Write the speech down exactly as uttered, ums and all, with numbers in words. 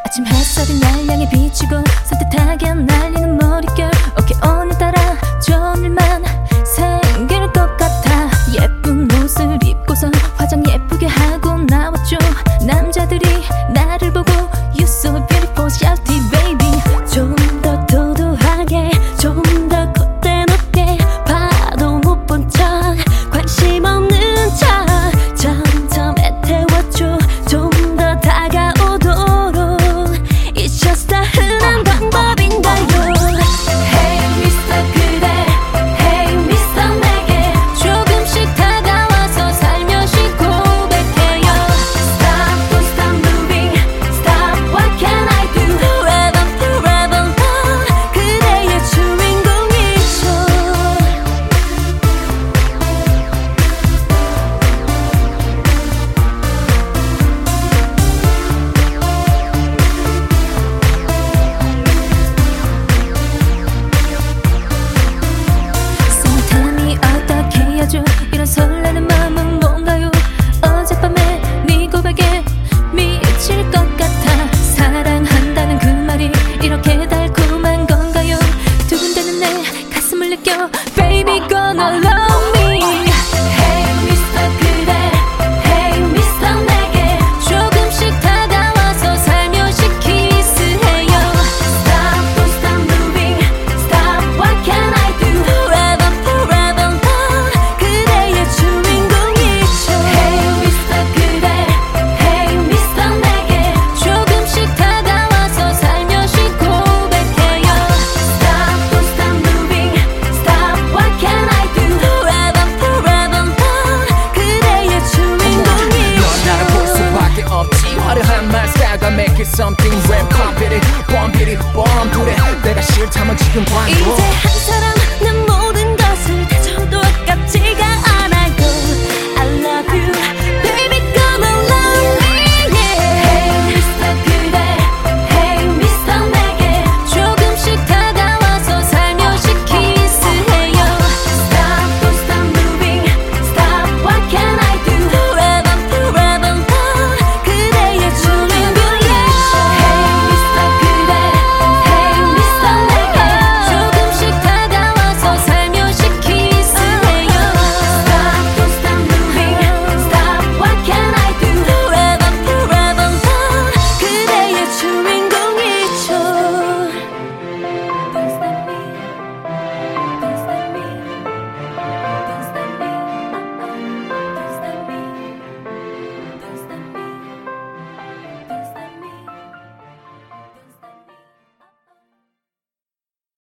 아침 햇살이 날 향해 비추고 산뜻하게 날리는 머릿결. 오케이 오늘따라 좋은 일만 생길 것 같아. 예쁜 옷을 입고서 화장 예쁘게 하고 나왔죠. 남자들이 나를 보고 You so beautiful shouty baby. 좀 더 도도하게 좀 더 콧대 높게 봐도 못 본 척 관심 없는 척 점점 애태웠죠. 좀 더 다가오도록 It's just 다 흔한 방법인가요. Hey mister 그대 Hey mister 내게 조금씩 다가와서 살며시 고백해요. Stop don't stop moving Stop what can I do. Forever forever love 그대의 주인공이죠. Sometimes 어떻게 해야죠. 이런 설레는 마음은 뭔가요. 어젯밤에 네 고백에 미칠 것 같아. 사랑한다는 그 말이 이렇게 달콤한 건가요. 두근대는 내 가슴을 느껴 Baby gonna love me. Hey mister 그대 Hey mister 내게 조금씩 다가와서 살며시 키스해요. Stop don't stop moving Stop what can I do. Forever forever love 그대의 주인공이죠. Hey mister 그대 Hey mister 내게 조금씩 다가와서 살며시 고백해요. Stop don't stop moving Stop what can I do. Forever forever love 그대의 주인공이죠. 넌 나를 볼 수밖에 없지. 화려한 말 스타일과 make it something rap. Pump it, pump it, pump it. 내가 싫다면 지금 이제 관둬.